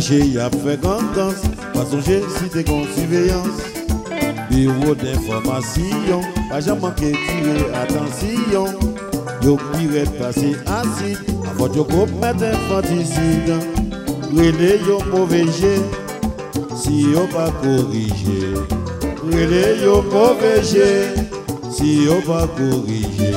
caché, y a fréquentance. Pas songer si t'es con surveillance. Bureau d'information, pas jamais manquer tirer attention. Yo pire passer acide, avant de commettre infanticide. Relais yo mauvais jet, si yo pas corrigé. Relais yo mauvais jet, si yo pas corrigé.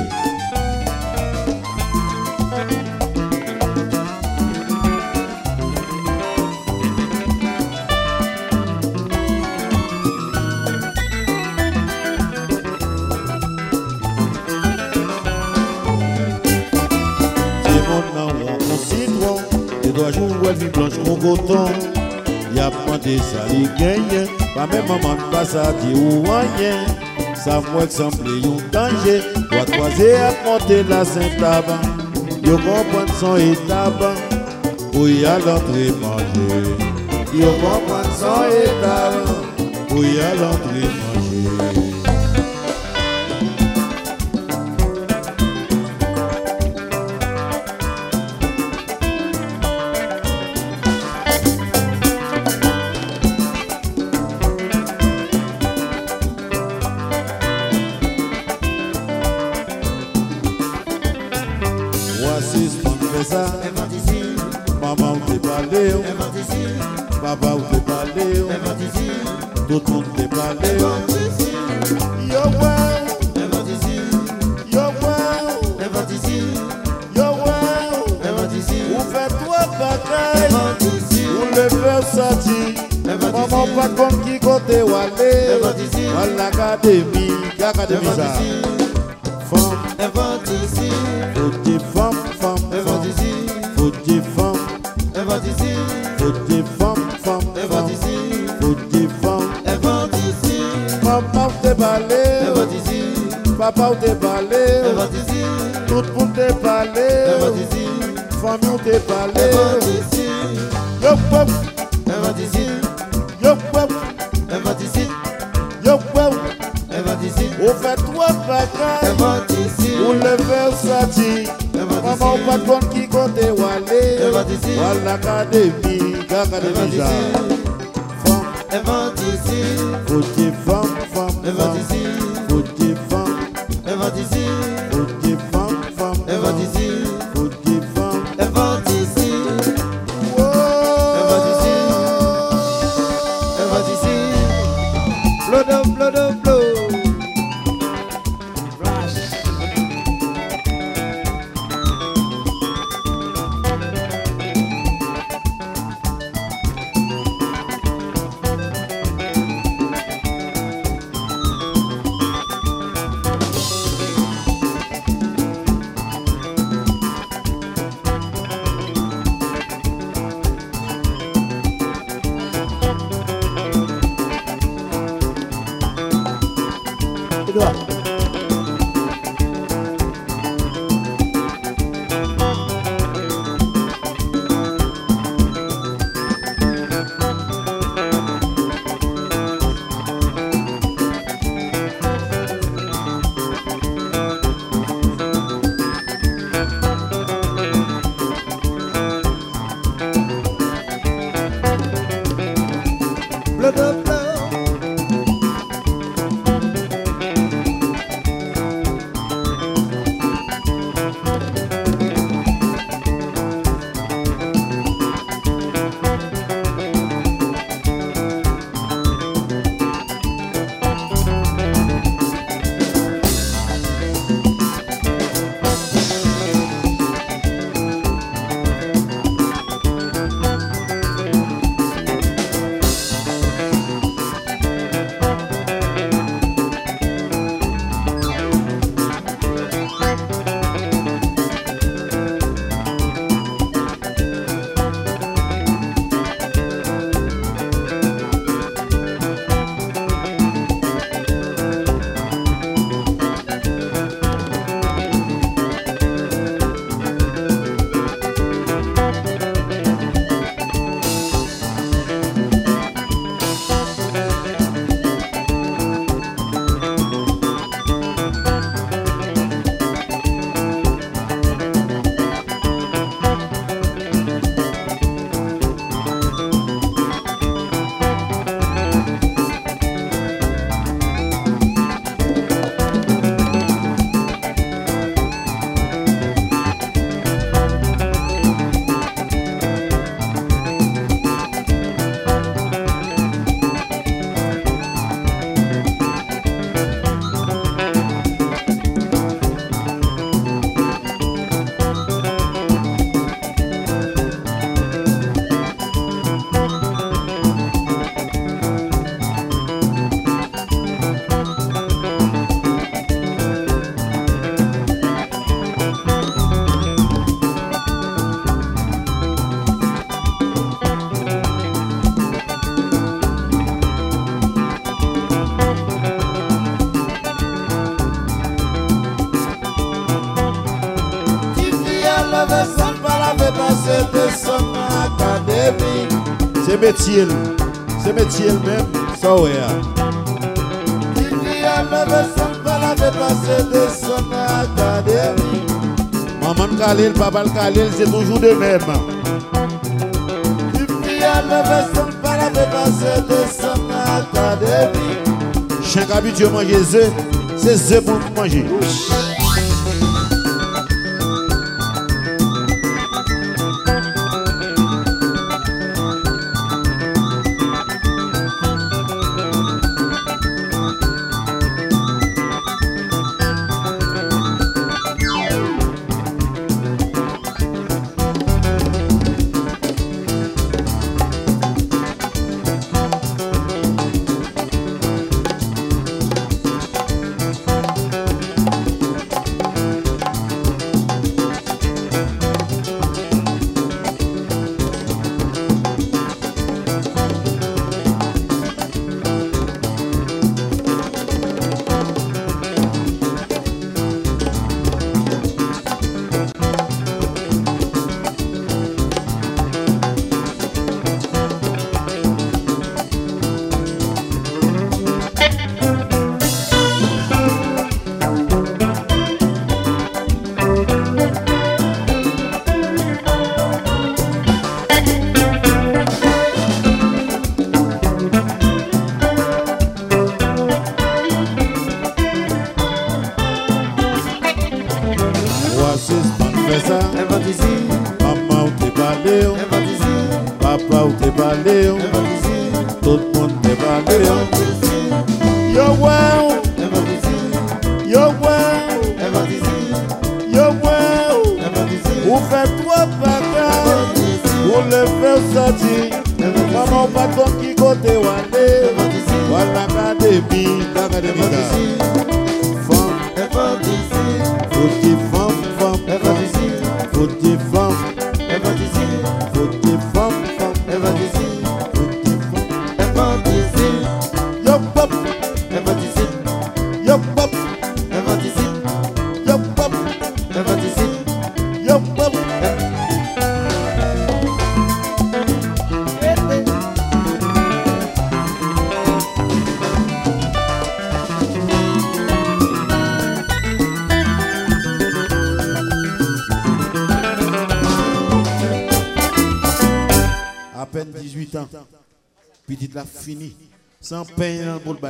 Elle vit blanche mon coton. Y'a pas de sali gagne. Pas même maman pas ça dit ou rien. Ça moi semble un danger. Doit croiser à monter la Saint-Taban. Yo comprendre son étape. Pour y aller l'entrée manger. Yo comprendre son étape. Pour y aller l'entrée manger. Maman ou te parlé, papa ou te parlé, tout le monde te parlé. Yo wow, yo wow, yo wow, ou fait trois bagailles, ou le fait sortir. Maman pas comme qui côté ou aller, à l'académie, l'académie ça. Femme, faut dire femme, femme, faut dire femme. Faut dire femme, femme, femme. Faut dire femme. Maman ou te balé, papa ou te balé, tout le monde te balé, famille ou te balé. Yo pop, yo pop, yo pop. On fait trois bagailles, on le fait sortir. Maman ou pas de compte qui compte ou aller, ou à l'académie, l'académie ça. Femme, faut dire femme, femme, femme. Faut dire femme, faut dire femme, femme, femme. Faut dire femme, blood up, blood up, blood. C'est métier. C'est métier même. Ça, ouais. Il y a levé son pas la dépassé de son académie. Maman Khalil, papa Khalil, c'est toujours de même. Il y a levé son pas la dépassé de son académie. Chaque habitué manger œufs, c'est œufs pour manger. Maman ou t'es balé, papa ou t'es balé, tout le monde t'es balé. Yo wow, yo wow, yo wow. Ou fait trois bagages, ou le fait sortir. Maman pas ton qui côté wale, wala l'académie, l'académie. Femme, faut dire femme, faut dire femme, faut dire femme, yo pop, yo pop, yo pop, yo pop. À peine 18 ans, petite la fini, sans pain pour le